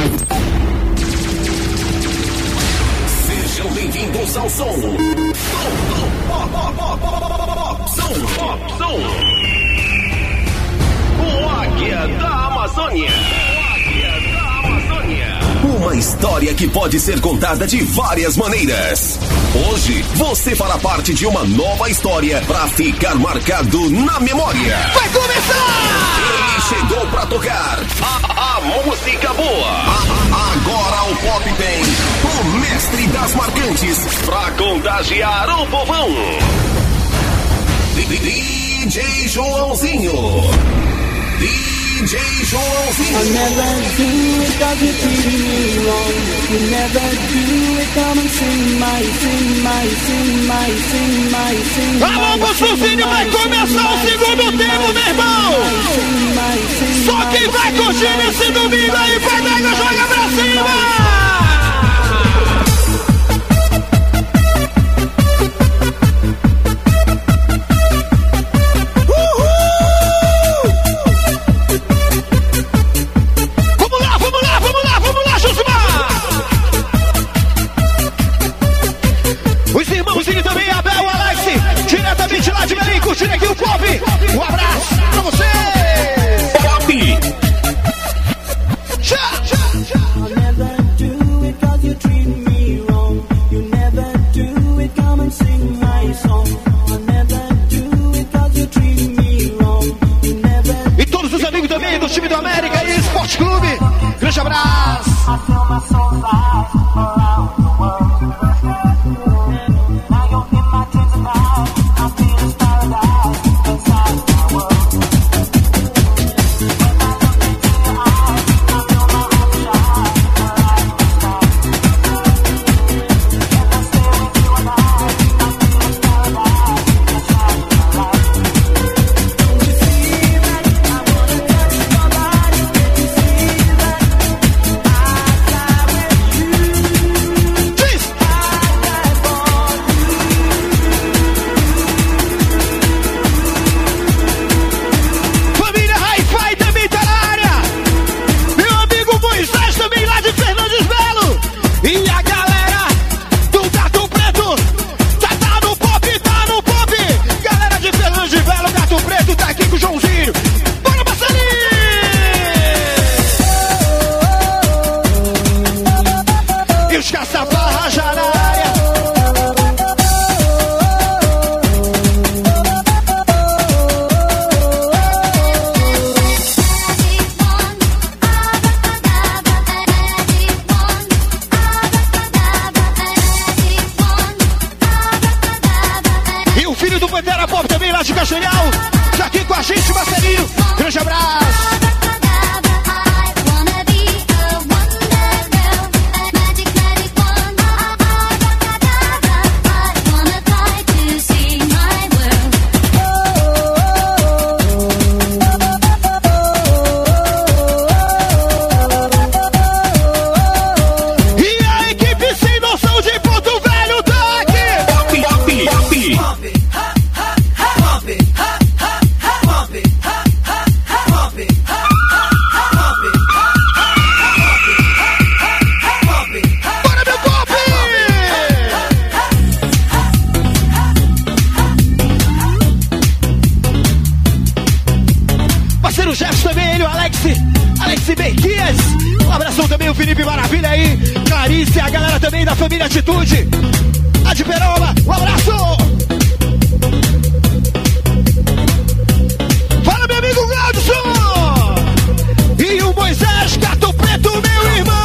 Sejam bem-vindos ao som. Som. O Águia da Amazônia. Uma história que pode ser contada de várias maneiras. Hoje, você fará parte de uma nova história para ficar marcado na memória. Vai começar! Ele chegou para tocar a música boa. Agora o pop tem o mestre das marcantes para contagiar o povão. DJ Joãozinho. DJ Joãozinho. I never do it 'cause you treated me wrong. You never do it, come and sing my. Alô, Gossuzinho, vai começar o segundo tempo, meu irmão! Só quem vai curtir nesse domingo aí, Pedega, joga pra cima! Curtindo aqui o pop, um abraço pra você. Pop. I'll never do it 'cause you treat me wrong. You never do it, come and sing my song. I'll never do it 'cause you treat me wrong. You never. E todos os amigos também do time do América e Esporte Clube, grande abraço. I feel my soul rise around the world. Now you're in my dreams tonight. I feel it's paradise inside my world. Atitude, a de Peroba, um abraço! Fala, meu amigo Gladson! E o Moisés, Gato Preto, meu irmão!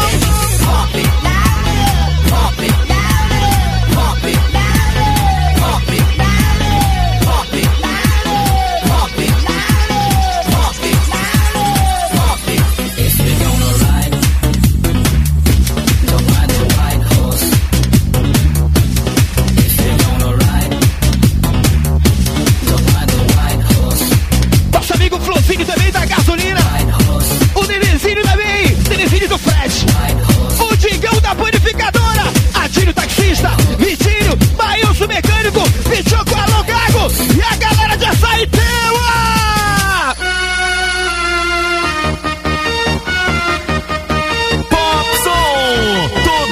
If you're gonna ride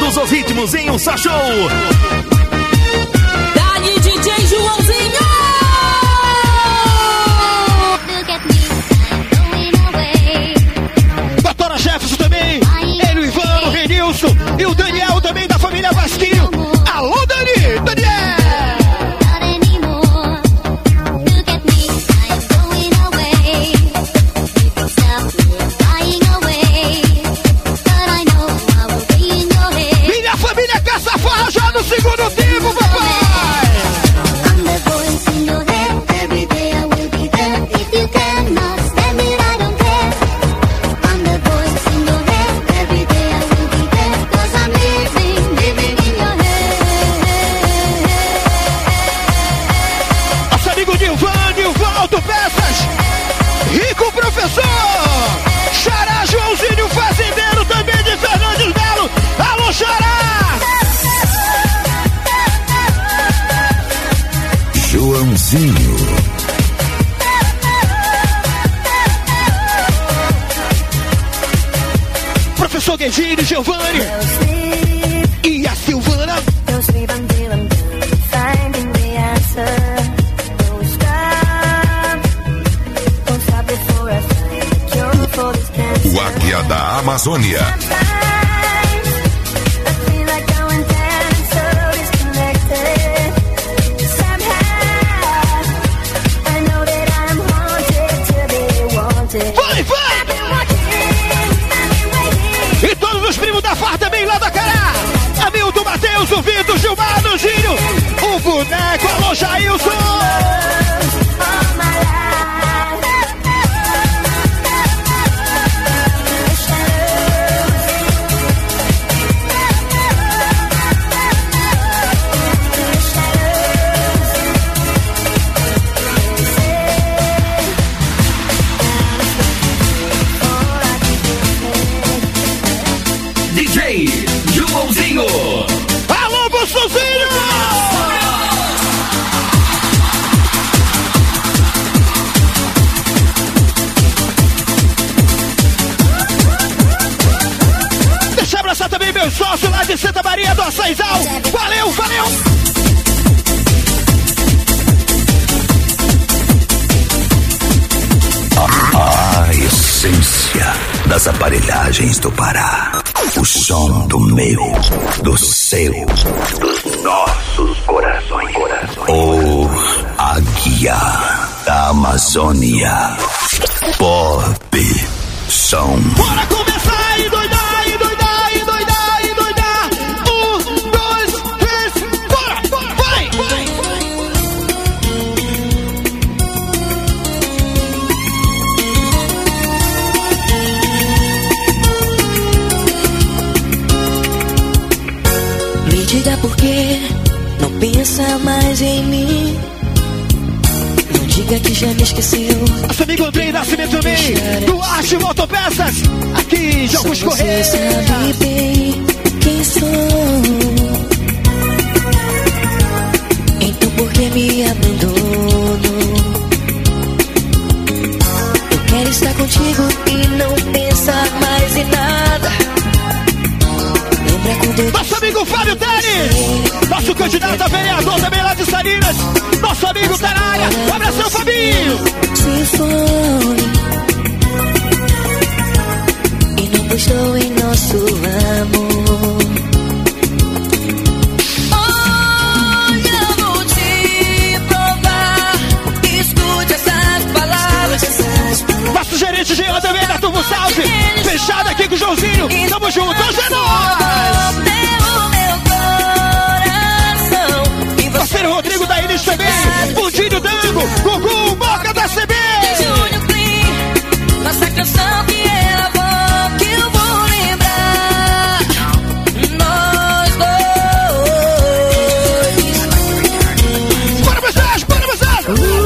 Todos os ritmos em um só show. Dali DJ Joãozinho. Doutora Jefferson também. Ele, o Ivan, o Renilson e o Daniel também da família Vasquinho. Alô, Dani! Daniel! Minha família caça farra já no segundo tempo, papai! Rico Professor, Xará Joãozinho Fazendeiro, também de Fernandes Belo. Alô, Xará! Joãozinho. Professor Guedini, Giovanni e a Silvana. O Águia da Amazônia. Vai, vai! E todos os primos da farra também lá da Cará. Hamilton, Matheus, o Vitor, Gilmar, o Gírio, o Boneco, alô, Jailson. DJ Joãozinho. Alô, Bolsozinho! Deixa eu abraçar também meu sócio lá de Santa Maria do Açaizal. Valeu, valeu! A essência das aparelhagens do Pará. O som do meu, do seu, dos nossos corações. O Águia da Amazônia. Pop som. Bora começar e doidar, e doidar, e doidar, e doidar. 1, 2, 3, bora, bora, vai, vai. Me diga por que não pensa mais em mim. Não diga que já me esqueceu. Nosso amigo Andrei Nascimento também, do Arte Motopeças, aqui de Augusto Correia. Você sabe bem quem sou. Então por que me abandono? Eu quero estar contigo e não pensar mais em nada. Lembra quando eu Nosso amigo Fábio Teres, nosso candidato a vereador também lá de Salinas. Nosso amigo Taraia, um abração, Fabinho. se foi e não gostou em nosso amor? Olha, vou te provar. Escute essas palavras. Nosso gerente Jean também da Turbo Salve. Fechado aqui com o Joãozinho. Tamo junto, hoje é nóis. Parceiro Rodrigo da Iris também. Budinho Dango, Gugu, Boca da CB. Júnior Clean, nossa canção que é a voz que eu vou lembrar. Nós dois. Bora, Moisés, bora, Moisés.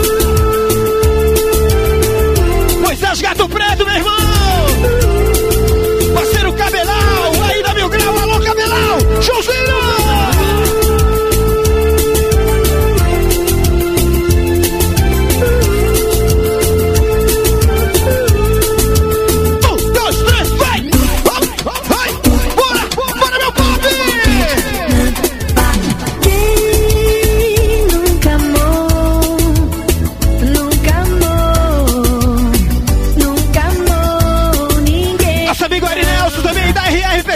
Moisés Gato Preto, meu irmão. Parceiro Cabelau, aí da Mil Grau, alô Cabelau. Joãozinho.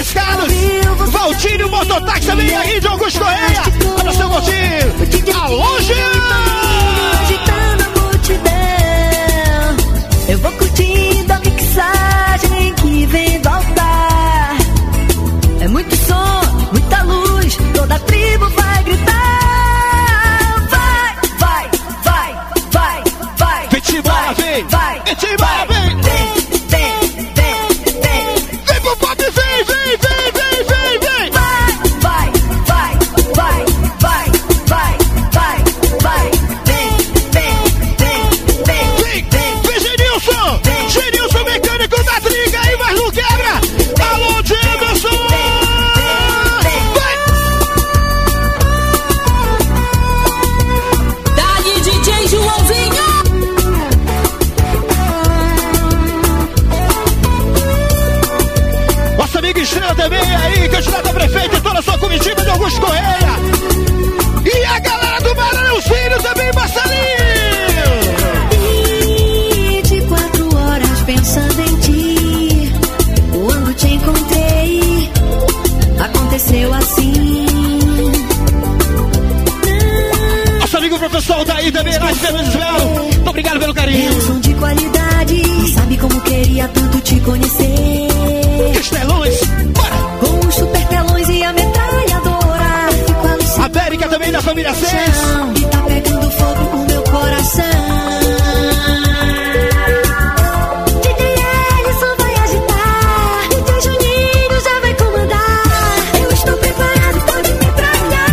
Carlos, Valtinho, mototáxi também aí de Augusto Correia. Olha o seu Valtinho. Alô, Jean! Agitando a multidão, eu vou curtindo a mixagem que vem do altar. É muito som, muita luz, toda a tribo vai gritar. Vai, vai, vai, vai, vai. Vem, Timba, vem! Vai, Vem, Timba, vem! vem, vem, vem, vem. Vem pro pop, vem, vem, vem, vem, vem, vem! Vai, vai, vai, vai, vai, vai, vai, vai. Vem, vem, vem, vem, Vem, vem, Genilson! Genilson, mecânico da trinca aí, mas não quebra! Alô, Jamerson! Dali DJ Joãozinho. Nossa amiga Estrela também aí, candidata a prefeito e toda a sua comitiva de Augusto Correia. E a galera do Maranhãozinho também, Marcelinho. 24 horas pensando em ti. Quando te encontrei, aconteceu assim. Nosso amigo professor daí também, lá de Fernandes Melo. Muito obrigado pelo É carinho. um som de qualidade. Não sabe como queria tanto te conhecer. Estelões, bora! Com os super telões e a metralhadora. Fico alucinado. América também da família 6. E tá pegando fogo o meu coração. DJ Ellison vai agitar. DJ Juninho já vai comandar. Eu estou preparado, pode me metralhar.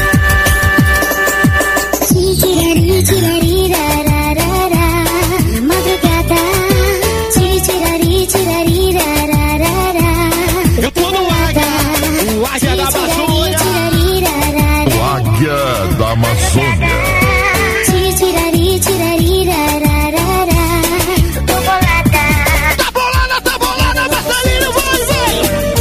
Tirari, tirari, rararara. Na madrugada. Tirari, tirari, rararara. Eu tô no Águia, o Águia da Amazônia. Tirari, O Águia da Amazônia. tirari, tirari, rararara. Tô bolada. Tá bolada, Marcelinho, vai, vai!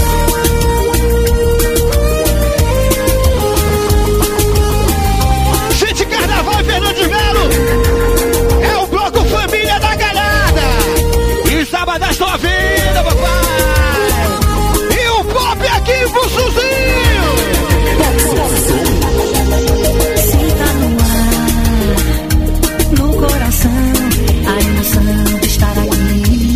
Gente, Carnaval e Fernandes Melo é o bloco Família da Galhada. E sábado da sua vida, papai. E o pop aqui, Bussuzinho. Se tá no ar, no coração, a emoção de estar aqui.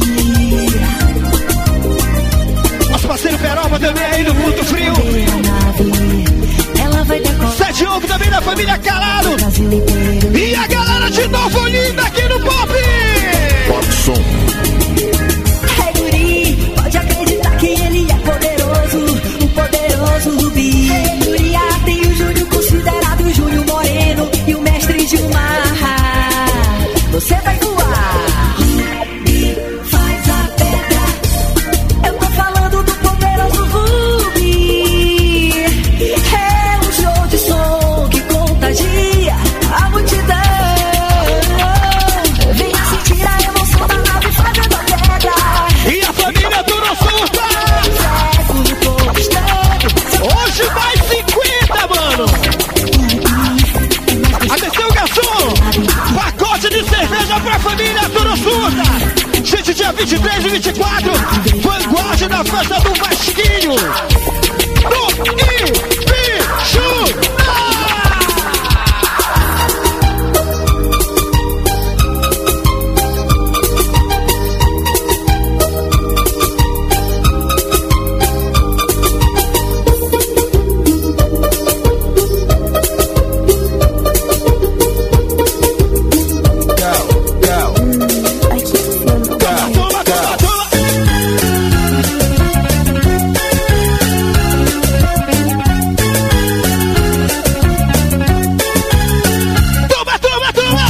Nosso parceiro Peroba também aí no Ponto Frio. A nave, ela vai decolar Zé Diogo também da família Calado. o Brasil inteiro. E a galera de Novo Olinda aqui no Pop. Popson. É guri, pode acreditar que ele é poderoso, o poderoso Rubi. É guri, tem o Júnior considerado o Júnior Moreno e o mestre Gilmar. Você vai voar e faz a pedra. Eu tô falando do poderoso Rubi. É um show de som que contagia a multidão. Venha sentir a emoção da nave fazendo a pedra. E a família do Surta. Hoje mais 50, mano. Atenção, garçom. Pacote de cerveja pra família Turo Surta. Gente, dia 23 e 24, vanguarda da festa do Vasquinho. No Ibichuna. Toma, toma, toma. Toma, toma, toma.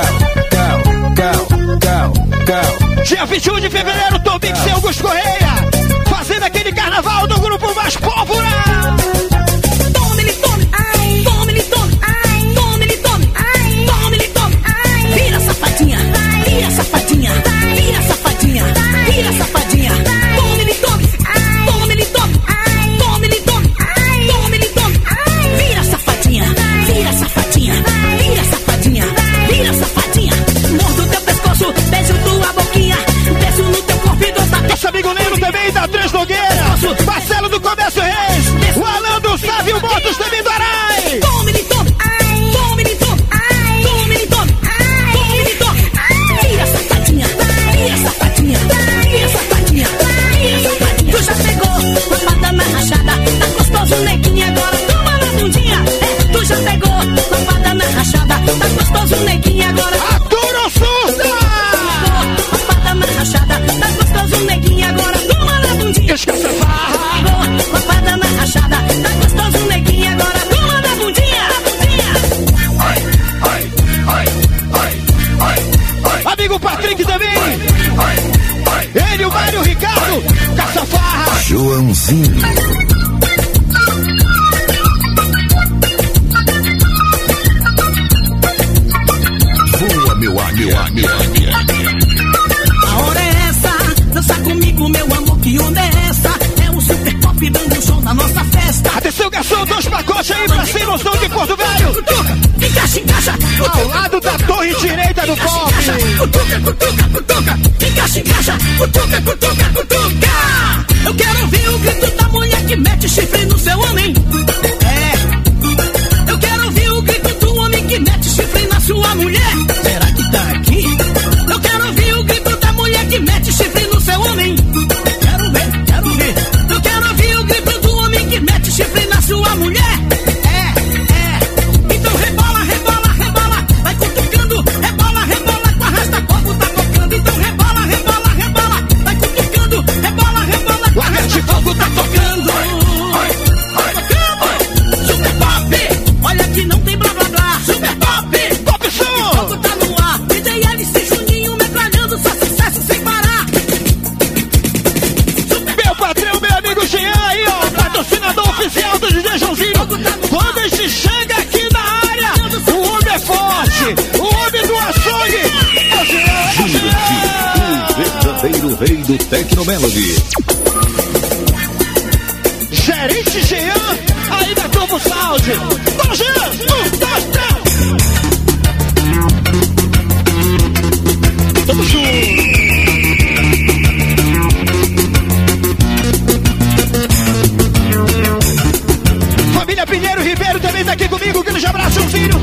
Dia 21 de fevereiro, Tomix e Augusto Correia, fazendo aquele carnaval do grupo mais pólvora. Tome-lhe, tome, ai, tome-lhe, tome, ai, tome-lhe, tome, ai, tome-lhe, tome, ai. Vira, safadinha, vira, safadinha, vira, safadinha, vira, safadinha. Tome-lhe, tome, ai, tome-lhe, tome, ai, tome-lhe, tome, ai, tome-lhe, tome, ai. Vira, safadinha, vira, safadinha, vira, safadinha, vira, safadinha. Mordo teu pescoço, beijo tua boquinha, desço no teu corpo e dou Nosso amigo Leno também da Três Nogueira, Marcelo do Boa, meu amigo. A hora é essa, dança comigo, meu amor, que onda é essa? É o Super Pop dando show na nossa festa. Atenção, garçom, 2 pacotes aí pra cima, o som de Porto Velho. Encaixa, encaixa. Ao lado da torre direita do pop. Cutuca. Encaixa, cutuca. Eu quero ouvir o grito da mulher que mete chifre no seu homem. Eu quero ouvir o grito do homem que mete chifre na sua mulher. Será que tá aqui? Eu quero ouvir o grito da mulher que mete chifre no seu homem. Quero ver. Eu quero ouvir o grito do homem que mete chifre na sua mulher. Então rebola. Vai cutucando. Rebola. Com a rasta povo tá tocando. Então rebola. Vai cutucando. Rebola. Com a rasta povo tá tocando. Super Pop. Olha que não tem blá blá blá. Super Pop. Pop som. Fogo tá no ar. DJ LC Juninho metralhando só sucesso sem parar. Meu patrão, meu amigo Jean aí, ó, patrocinador oficial do DJ Joãozinho. Quando este chega aqui na área, o homem é forte, o homem do açougue. É o Jean. O verdadeiro rei do Tecnomelody. Gerente Jean, aí da Turbo Sound. Bora, Jean! 1, 2, 3. Tamo junto. Família Pinheiro Ribeiro também tá aqui comigo. Grande abraço, filho.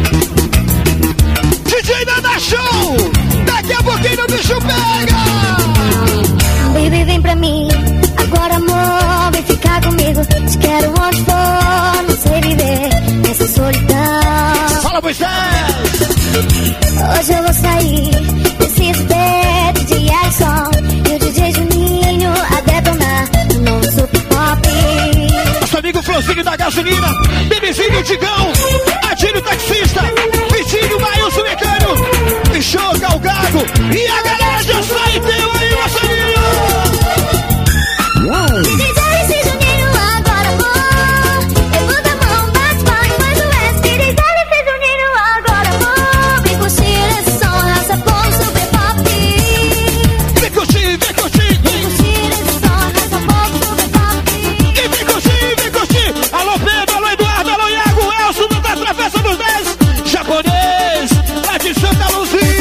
DJ Nada Show. Daqui a pouquinho o bicho pega. Baby, vem pra mim. Agora, amor, vem ficar comigo. Te quero onde for, não sei viver nessa solidão. Fala, Moisés. Hoje eu vou sair, preciso ter DJ Ellison e o DJ Juninho a detonar no novo Super Pop. Nosso amigo Florzinho da gasolina, Bebezinho Digão, Adílio Taxista, Vitinho Maílson Mecânico, Bichô Galgago e a galera de Açaí teu aí, Marcelinho! DJ esse Juninho agora vou. Levanta a mão, bate palma, faz o S. DJ esse Juninho agora vou. Vem curtir esse som, raça com Super Pop. Vem curtir! Vem curtir esse som, raça com Super Pop. E vem curtir! Alô Pedro, alô Eduardo, alô Iago, Elson da Travessa dos 10, japonês, lá de Santa Luzia!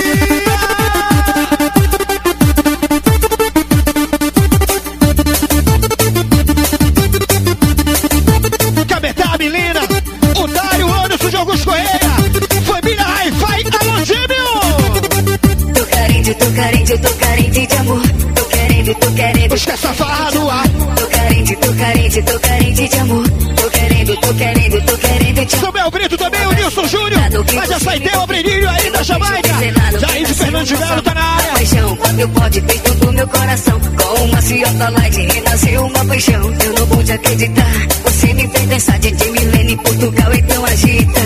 Cabetá, Milena, o Dário, Anderson de Augusto Correia, família Hi-Fi, alô Gêmeo! Tô carente de amor. Tô querendo. Esquece a farra no ar. Tô carente de amor. Tô querendo te amor. Samuel Brito também, o Nilson Júnior, mas a Saiteu, o Brenilho aí da Jamaica. Jair de Fernando de Melo tá na área. Paixão, quando pode dentro do meu coração. Com uma Ciota Light renasceu uma paixão. Eu não pude acreditar. Você me fez dançar de Milene, Portugal, então agita.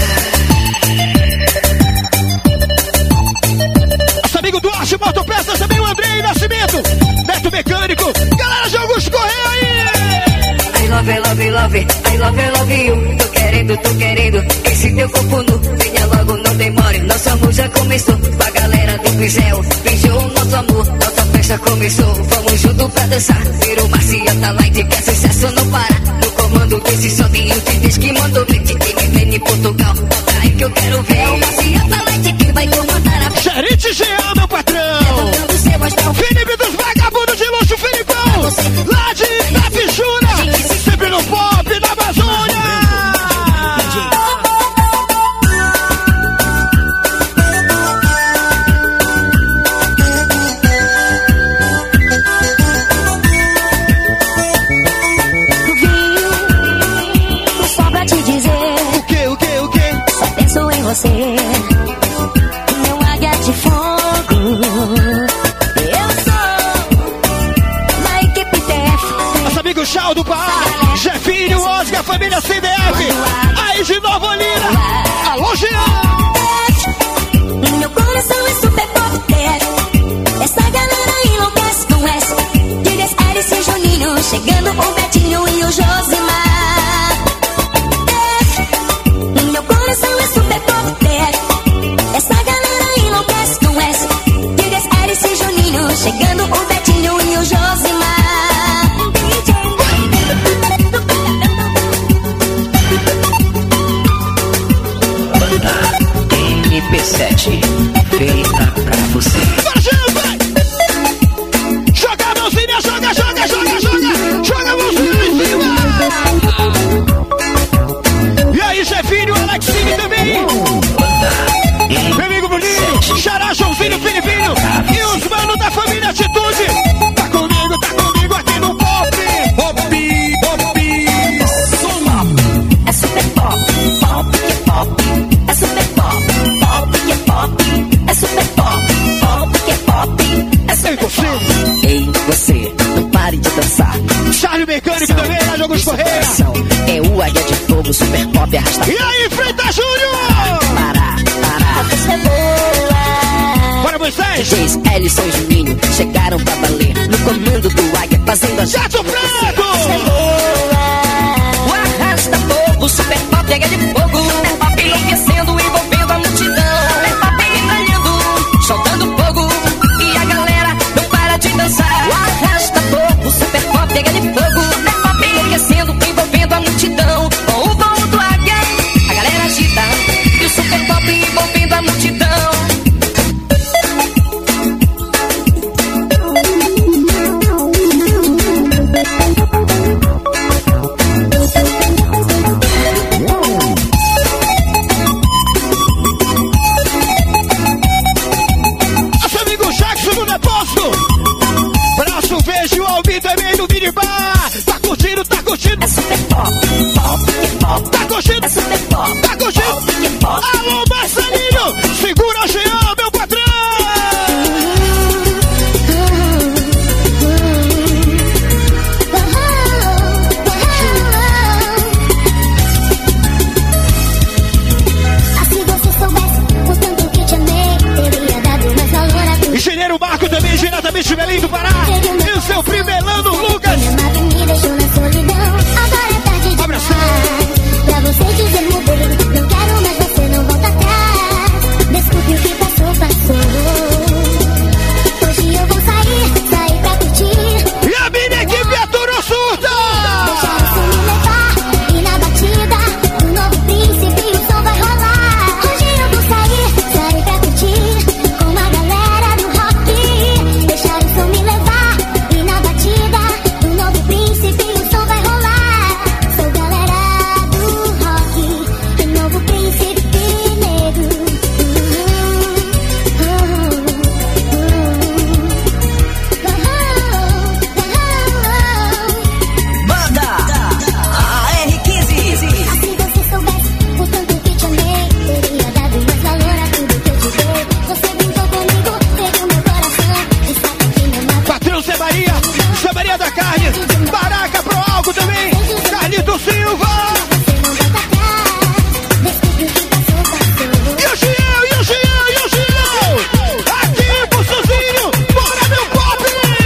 Nosso amigo Duarte Motopeças, também o Andrei Nascimento, Neto Mecânico, galera de Augusto Correia aí! I love you. Tô querendo esse teu corpo nu. Venha logo, não demore, nosso amor já começou. Com a galera do Pincel, beijou o nosso amor. Nossa festa começou, vamos junto pra dançar. Virou uma Ciota Light, que é sucesso não para. No comando desse som tem o Tides que mandou leite. Tem Milene, Portugal, bota aí que eu quero ver. Uma Ciota Light que vai comandar a festa. Gerente Jean, meu patrão! Felipe dos Vagabundos de Luxo, Felipão! Lá de Itapijuna, sempre no pop da Amazônia! Vim só pra te dizer. O quê? Só penso em você. Meu águia de fogo. Eu sou da equipe TF. Nosso amigo Chau do Pará, Jefinho, Oscar, família CDF, aí de Nova Olinda, alô Jean! Meu coração é Super Pop TF. Essa galera enlouquece com S. Digas Alice e Juninho, chegando com o Betinho e o João. povo, super pop arrasta. E aí, Freitas Júnior! Para. Você é boa. Bora, Moisés! DJs Ellison e Juninho chegaram pra valer no comando do Águia, fazendo a gente Jato Preto! o arrasta povo, super pop pega de fogo, super pop enlouquecendo, envolvendo a multidão, super pop engalhando, soltando fogo, e a galera não para de dançar. O arrasta povo, super pop pega de fogo, super pop enlouquecendo, envolvendo a multidão. Com o voo do Águia, a galera agita, e o super pop envolvendo a multidão. curtindo? É super pop, pop. Tá curtindo? É super pop. Tá curtindo? Pop. Alô, Marcelinho! Segura, Jean, meu patrão! Se você soubesse o tanto que te amei, teria dado mais valor a tudo. Engenheiro Marco também, diretamente de Belém do Pará. E o seu primelando, Lucas. Me amava e me deixou na solidão. Agora é tarde demais pra você dizer mudei. Não quero mais, você não volta atrás. Desculpe o que passou, passou. Hoje eu vou sair pra curtir. E a minha equipe aturou surda! Deixar o som me levar e na batida do novo príncipe o som vai rolar. Hoje eu vou sair pra curtir com a galera do rock. Deixar o som me levar e na batida do novo príncipe o som vai rolar. Sou galera do rock, o novo príncipe negro. Banda AR15. Se você soubesse o tanto que te amei, teria dado mais valor a tudo que eu te dei. Você brincou comigo, pegou meu coração e sabe que me amava. Patrão Zé Maria da Carne, Baraca pro Algo também, Carlito Silva. Você não volta atrás. Desculpe o que passou, passou. E o Giel, aqui pro Suzinho, bora meu pop!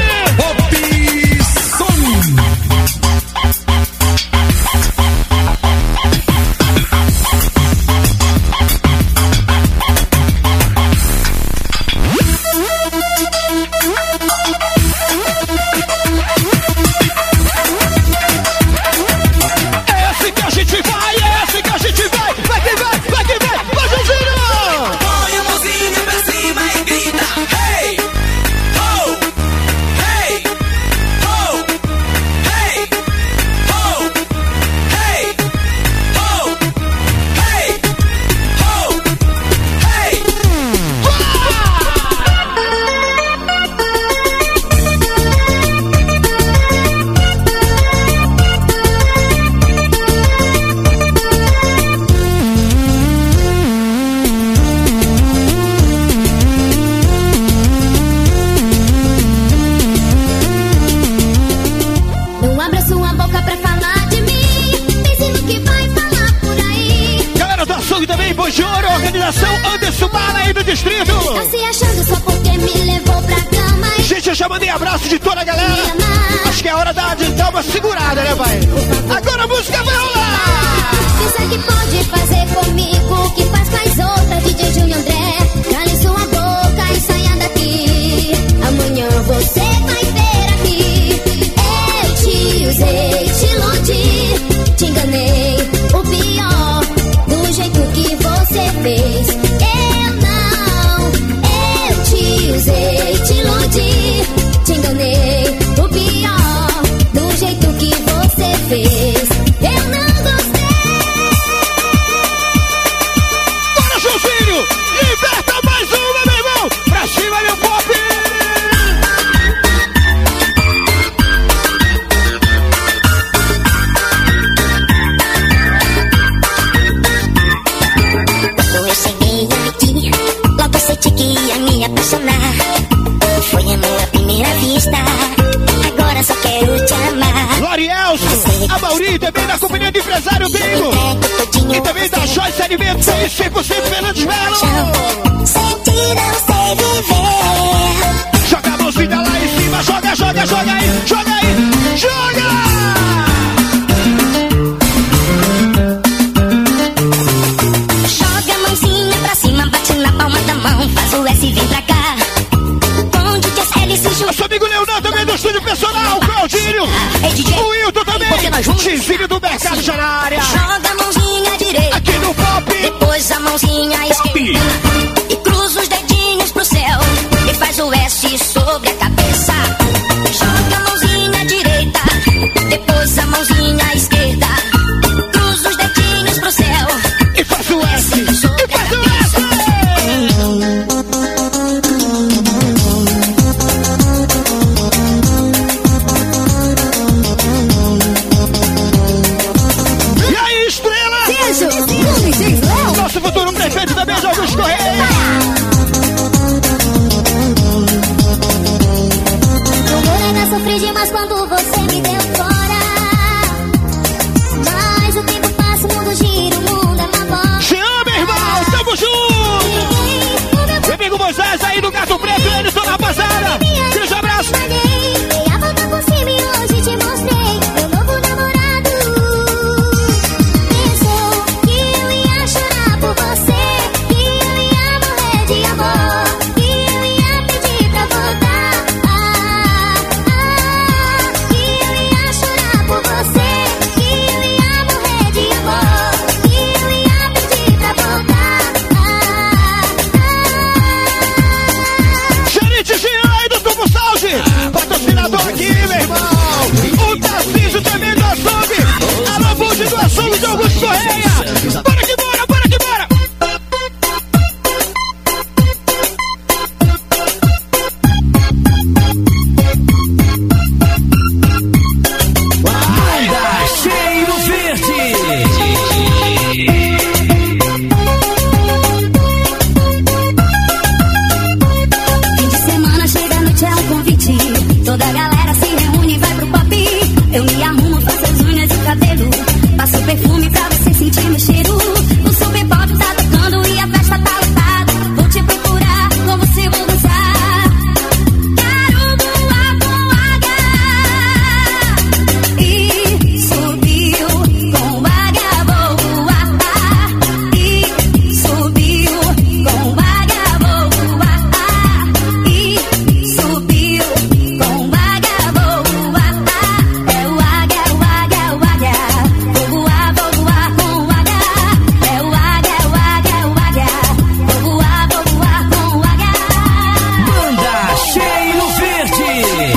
É esse que a gente vai, vai que vai, Suzinho! Põe a mãozinha pra cima e grita: hey, ho, hey, ho, hey, ho, hey, ho, hey, ho, hey. Não abra sua boca pra falar de mim. Pense no que vai falar por aí. Galera do Açougue também, Boi de Ouro, organização Anderson Bala aí do distrito. Tá se achando só porque me levou pra cama e Gente, eu já mandei abraço de toda a galera. me amar. Acho que é hora de dar uma segurada, né, vai? Agora a música vai rolar! Pensa que pode fazer comigo o que faz com as outras. DJ Júnior André, cale sua boca e saia daqui. Amanhã você vai ver aqui. Eu te usei, te iludi, te enganei. O pior, do jeito que você fez. Eu te usei, te iludi, te enganei. O pior, do jeito que você fez. também da companhia do empresário Bingo. E também da Joyce Alimentos aí, 100% Fernandes Melo. Sentir não sei viver. Joga a mãozinha lá em cima, joga, joga, joga aí, joga aí, joga! Joga a mãozinha pra cima, bate na palma da mão, faz o S, vem pra cá. Onde que as L se juntam. Nosso amigo Leonardo também do estúdio personal, Claudinho. O Wilton também. Tizinho do mercado já na área. Joga a mãozinha direita aqui no pop. Depois a mãozinha esquerda. E cruza os dedinhos pro céu. E faz o S sobre a cabeça. Joga a mãozinha direita. Depois a mãozinha esquerda. Cruza os dedinhos pro céu. E faz o S. E faz o S. E aí, estrela? Nosso futuro prefeito também, Augusto Correia. Sofri demais quando você me deu fora. Mas o tempo passa, o mundo gira, o mundo é uma bola. Chama, irmão, tamo junto. Meu amigo Moisés aí do Gato Preto, eles estão na rapaziada. Grande abraço. Dei a volta por cima e hoje te mostrei meu novo namorado. Pensou que eu ia chorar por você, que eu ia morrer de amor, que eu ia pedir pra voltar. Que eu ia chorar por você, que eu ia morrer de amor, que eu ia pedir pra voltar. Xerite Jean aí do Tubo Salve. Patrocinador aqui, meu irmão. O Tarcísio também do açougue. Alô, Bud do açougue de Augusto Correia. Bora que bora, bora que bora. Cheiro Verde. Fim de semana chega a noite, é um convite. Toda a galera se reúne e vai pro pop. Eu me arrumo, faço as unhas e o cabelo. Passo perfume pra você sentir meu cheiro. O super pop tá tocando e a festa tá lotada. Vou te procurar, com você vou dançar. Quero voar com H. E subiu com H, vou voar. E subiu com H, vou voar. E subiu com H, vou voar. É o H, é o H, é o H. Vou voar com H. É o H, é o H, é o H. Vou voar com H. Banda Cheiro Verde.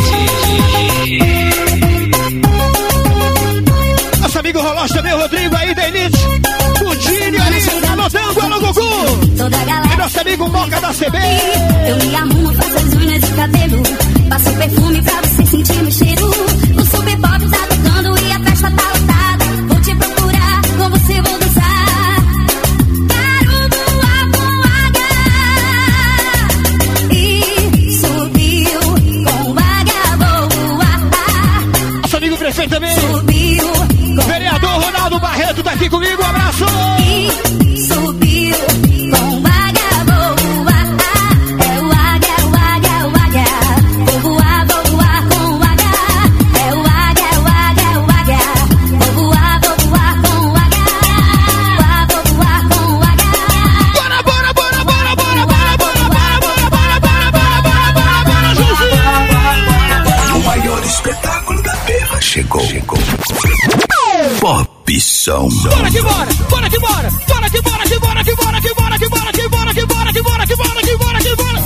Nosso amigo Roloz também, o Rodrigo aí da Elite. O Dinho ali, anotando, alô, Gugu. Toda a E galera nosso amigo Moca da CB. eu me arrumo, faço as unhas e o cabelo. Passo perfume pra você sentir meu cheiro. O super pop tá tocando e a festa tá lotada. Vou te procurar, com você vou dançar. Quero voar com H. E subiu com H, vou voar. Nosso amigo prefeito também. Subiu com Vereador Ronaldo Barreto tá aqui comigo, um abraço. E subiu com H, vou voar. É o H, é o H, é o H. Vou voar com H. É o H, é o H, é o H. Vou voar com H. Vou voar com H. Bora, bora, bora, bora, bora, bora, bora, bora, bora, bora, bora, bora, bora, bora, Josinho. O maior espetáculo da Terra chegou. Popção. Bora que bora, bora que bora, bora que bora, que bora, que bora, que bora, que bora, que bora, que bora, que bora, que bora, que bora, que bora.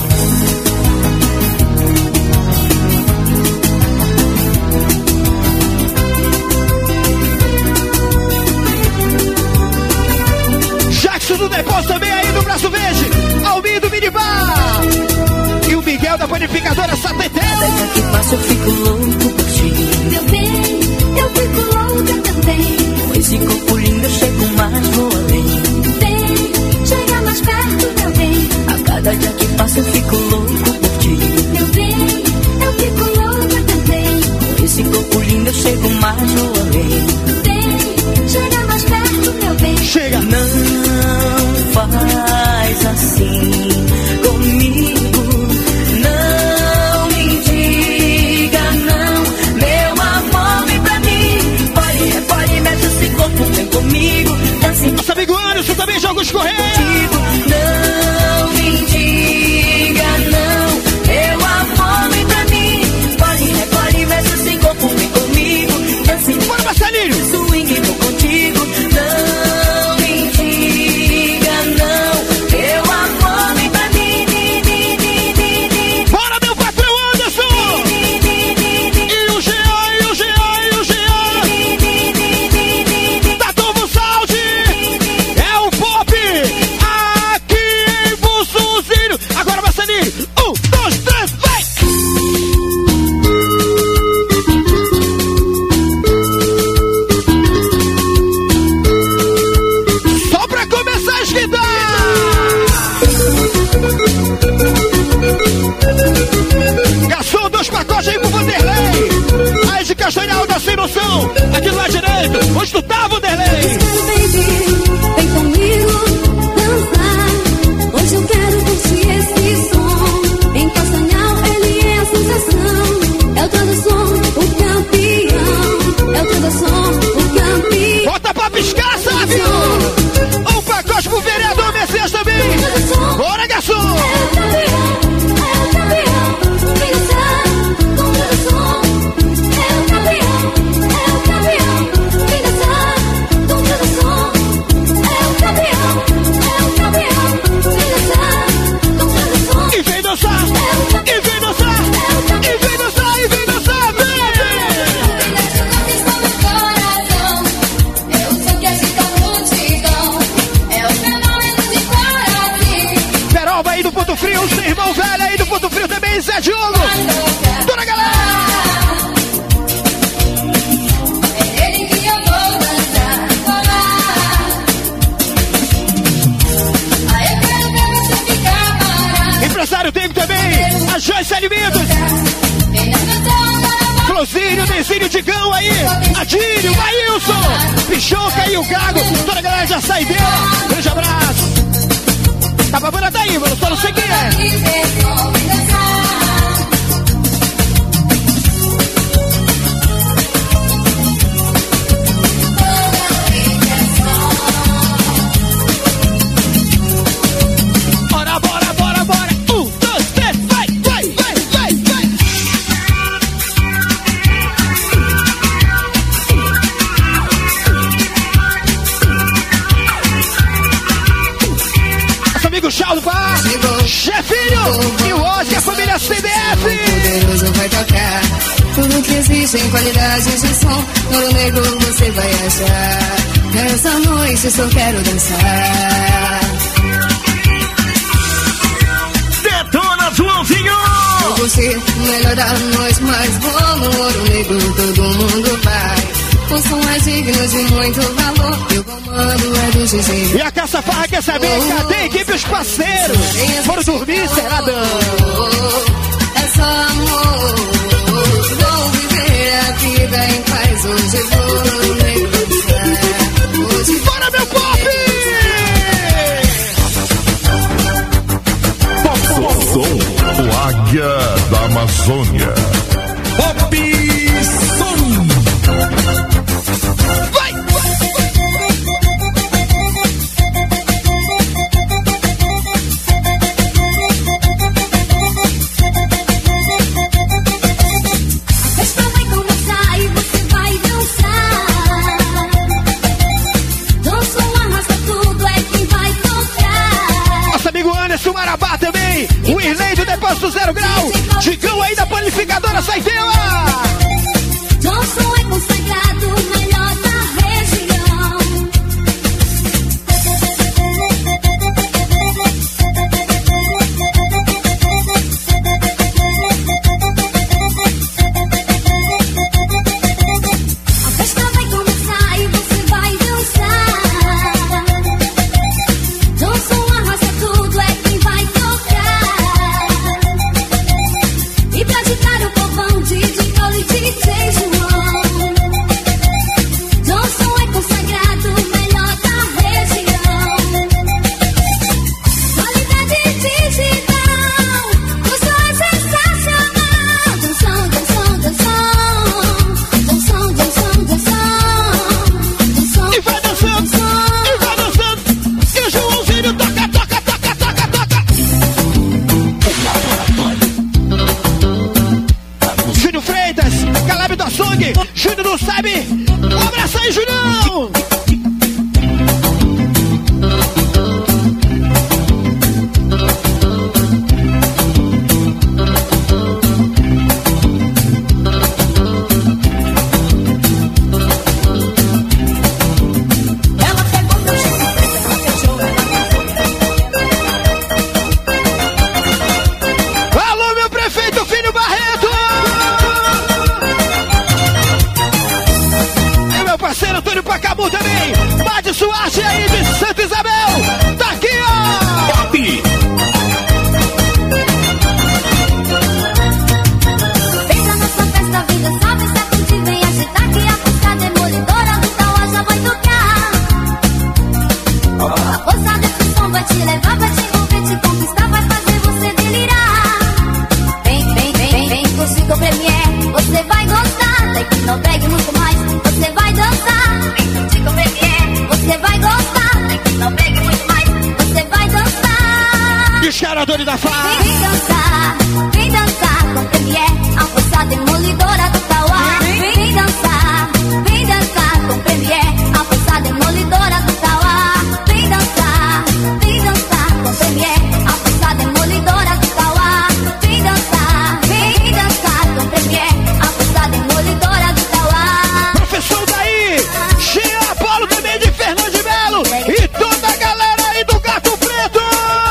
Jackson do Depósito também aí do Braço Verde. Almir do Minibar. E o Miguel da Panificadora Satetel. Cada que passa eu fico louco por ti. Meu bem, eu fico louca também. Com esse corpo lindo eu chego mais, vou além. Vem, chega mais perto, meu bem. A cada dia que passa eu fico louco por ti. Meu bem, eu fico louca também. Com esse corpo lindo eu chego mais, vou além. Vem, coração, aqui do lado direito, onde tu tá, Vanderlei? Vem comigo dançar. Hoje eu quero curtir esse som. Em Castanhal ele é a sensação. É o Tradição, o campeão. É o Tradição, o campeão. Bota pra piscar, sabe? Um pacote pro vereador Messias também. Bora, garçom! É o campeão. Vem dançar com o Tradição. É o campeão. Vem dançar com o Tradição. É o campeão. Vem dançar com o Tradição. E vem dançar! E vem dançar! E vem dançar! E vem dançar! Vem! Peroba aí do Ponto Frio, seu irmão velho aí do Ponto Frio também, Zé Diogo! Dona galera! Empresário Diego também, a Joyce Alimentos, Florzinho, Dezinho, Digão aí, Adílio, Maílson, Pichoca e o Gago, toda a galera já sai dela, grande abraço. Tá pra banda daí, mano, só não sei quem é. Bora, bora, bora, bora. 1, 2, 3, vai, vai, vai, vai, vai. Nosso amigo Charles Bar, Chefinho e o Oscar, a família CDF. Poderoso vai tocar. Tudo que existe em qualidade de som, Ouro Negro você vai achar. Nessa noite só quero dançar. Detona, Joãozinho! Você, melhor da noite, mais bom no Ouro Negro todo mundo vai. O som é digno de muito valor, e o comando é do GG. E a Caça Farra quer saber, cadê a equipe e os parceiros? Foram dormir, Seradão? É só amor, vou viver a vida em paz. Hoje vou negociar. Hoje bora, meu pop! Som, o Águia da Amazônia. Pop Som! Vai! A festa vai começar e você vai dançar. Dança, arrasta tudo, é quem vai tocar. Nosso amigo Anderson Marabá também, o Irley do Depósito Zero Grau, Digão aí da Panificadora Saideira. Johnson é consagrado, o melhor da região. A festa vai começar e você vai dançar. Johnson arrasa tudo, é quem vai tocar. E pra agitar o povão, DJ Cole e DJ João. Johnson é consagrado, o melhor da região. Qualidade digital, o som é sensacional. Johnson, Johnson, Johnson. Johnson, Johnson, Johnson. E vai dançando, e vai dançando. E o Joãozinho toca, toca, toca, toca, toca. Júnior Freitas, Caleb do Açougue, Júnior não sabe. Um abraço aí, Julião. Ela pegou meu jeito, Alô, meu prefeito Filho Barreto. E meu parceiro Antônio Pacabu também. Bate Suarte aí de Santa Isabel. Tá aqui, ó. Pop. vem pra nossa festa, vem dançar, vem sacudir, vem agitar que a bastidores da farra. Vem dançar com Premier, a força demolidora do Tauá. Vem dançar com Premier, a força demolidora do Tauá. Vem dançar com Premier, a força demolidora do Tauá. Vem dançar com Premier, a força demolidora do Tauá. Professor daí, Jean Paulo também de Fernando de Melo e toda a galera aí do Gato Preto.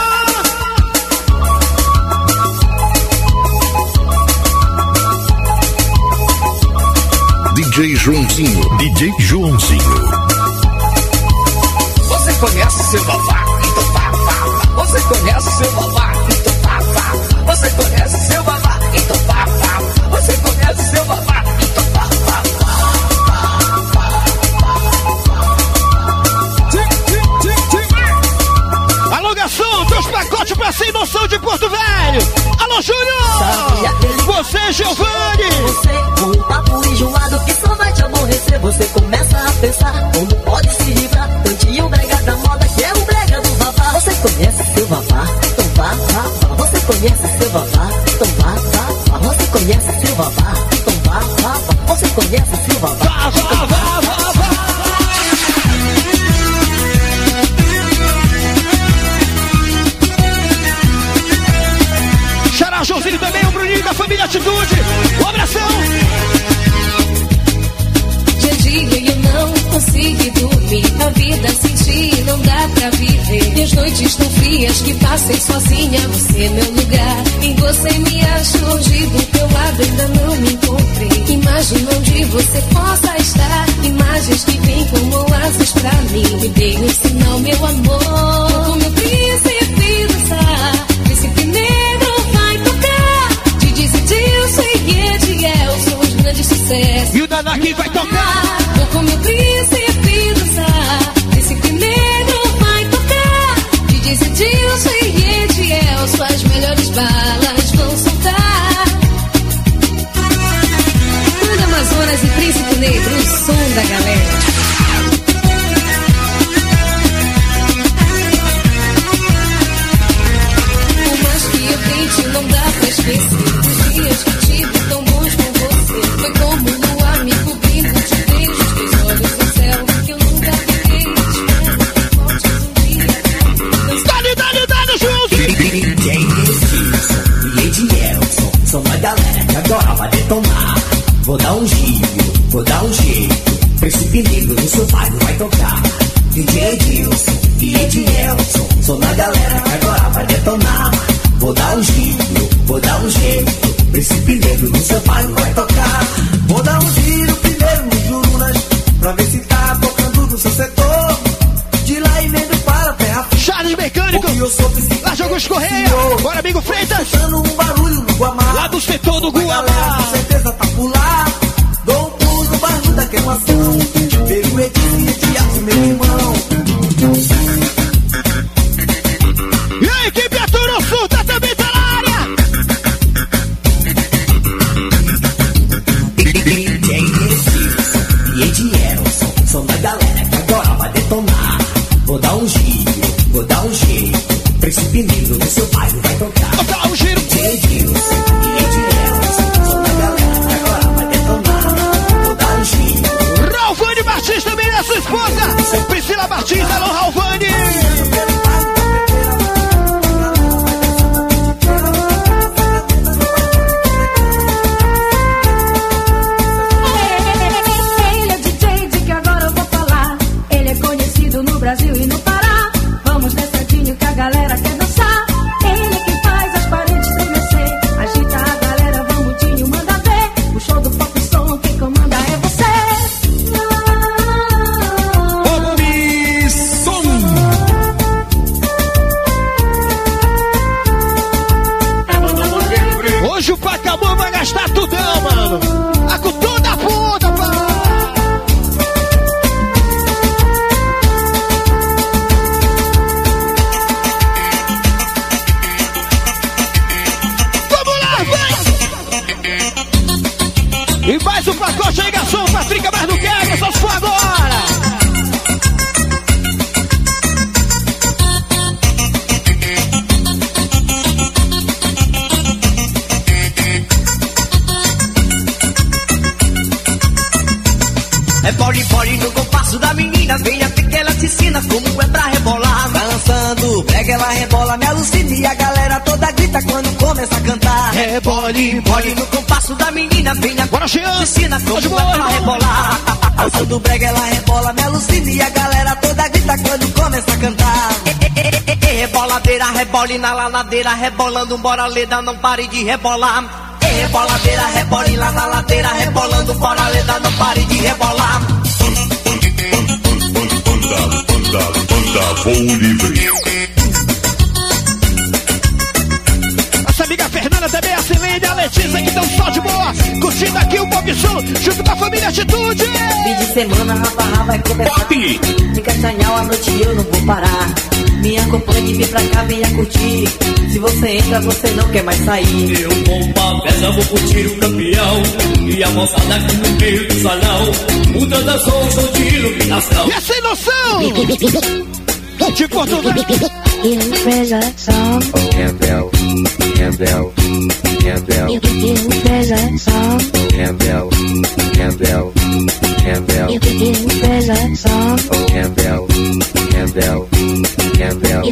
DJ Joãozinho. DJ Joãozinho. Você conhece seu babá? Então vá, vá. Você conhece seu babá? Então vá, vá. Você conhece seu babá? Então vá, vá. Você conhece seu babá? Então vá, vá. Alô, garçom, teus pacotes pra sem noção de Porto Velho. Alô, Júnior. Você, Giovanni. Você, com um papo enjoado que só vai te aborrecer. Você começa a pensar como pode se livrar. Cantinho brega da moda que é o brega do vavá. Você conhece seu vavá? Então vá, vá, vá. Você conhece seu vavá? Então vá, vá, vá. Você conhece seu vavá? Então vá, vá, vá. Você conhece seu vavá? Vá, vá, vá, vá, vá. Xará, Joãozinho também, o Bruninho da família Atitude. Um abração. Dia eu não consigo dormir. A vida sem ti não dá pra viver. E as noites tão frias que passei sozinha. Você é meu lugar. Em você me acho longe do teu lado. Ainda não me encontrei. Imagina onde você possa estar. Imagens que vêm como asas pra mim. Me dê um sinal, meu amor. O meu príncipe dançar. Príncipe negro vai tocar. De Dilson e Edielson, os grandes sucessos. E o Danaki vai tocar. Com meu príncipe dançar, príncipe negro vai tocar. DJ Edilson e Edielson, as melhores balas vão soltar. Banda Amazonas e Príncipe Negro, o som da galera. Por mais que eu tente, não dá pra esquecer os dias que tive tão bons com você. Foi como um amigo cobrindo de beijos, teus olhos no céu que eu nunca fiquei. Espero que voltes um dia. Dale, Joãozinho. DJ Edilson e Edielson são uma galera que agora vai detonar. Vou dar um giro, vou dar um jeito. Príncipe negro no seu pai não vai tocar. DJ Edilson e Edielson são uma galera que agora vai detonar. Vou dar um giro, vou dar um jeito. Príncipe negro no seu pai não vai tocar. Vou dar um giro primeiro nos Jurunas, pra ver se tá tocando no seu setor. De lá e vendo para a terra. Charles Mecânico, lá Jogos Correia. Bora, amigo Freitas. Escutando um barulho no Guamá. Lá do setor do Galera, Guamá. com certeza tá por lá. Dou um pulo no barulho da queimação. Pego o Edilson e Edielson, meu irmão. E a equipe Aturo Surta também tá na área. DJ Edilson e Edielson são da galera que agora vai detonar. Vou dar um giro, vou dar um jeito. Príncipe negro no seu pai não vai tocar. Vou dar um giro. DJ Edilson e Edielson são da galera que agora vai detonar. Vou dar um giro. Ralvani Martins também é sua esposa. Priscila Martins, alô Ralvani. Ele é DJ de que agora eu vou falar. Ele é conhecido no Brasil e no Pará. Vamos dançadinho que a galera quer dançar. Ele rebole, Bole no compasso da menina, venha. Bora, Jean. Te ensina como ela rebolar. A dança do brega ela rebola, me alucina e a galera toda grita quando começa a cantar. Reboladeira, rebole na lanadeira, rebolando, bora leda, não pare de rebolar. Reboladeira, rebole lá na ladeira, rebolando, bora leda, não pare de rebolar. Banda Voo Livre. Nossa amiga Fernanda também, a Cilene, a Letícia, que estão só de boa. Curtindo aqui o Pop Show, junto com a família Atitude. Fim de semana, a farra vai começar. De Castanhal à noite eu não vou parar. Me acompanhe, vem pra cá, venha curtir. Se você entra, você não quer mais sair. Eu vou pra festa, vou curtir o campeão. E a moçada aqui no meio do salão. O dançou, show de iluminação. E é sem noção! De Portugal. Campbell, Campbell, Campbell, Campbell, Campbell, Campbell, Campbell, Campbell, Campbell,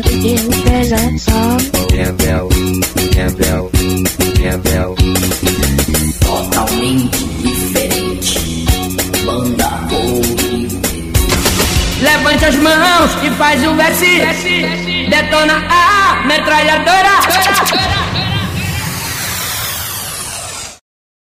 Campbell, Campbell, Campbell. Totalmente diferente. Banda Voo Livre. Levante as mãos e faz um verse. Detona a metralhadora.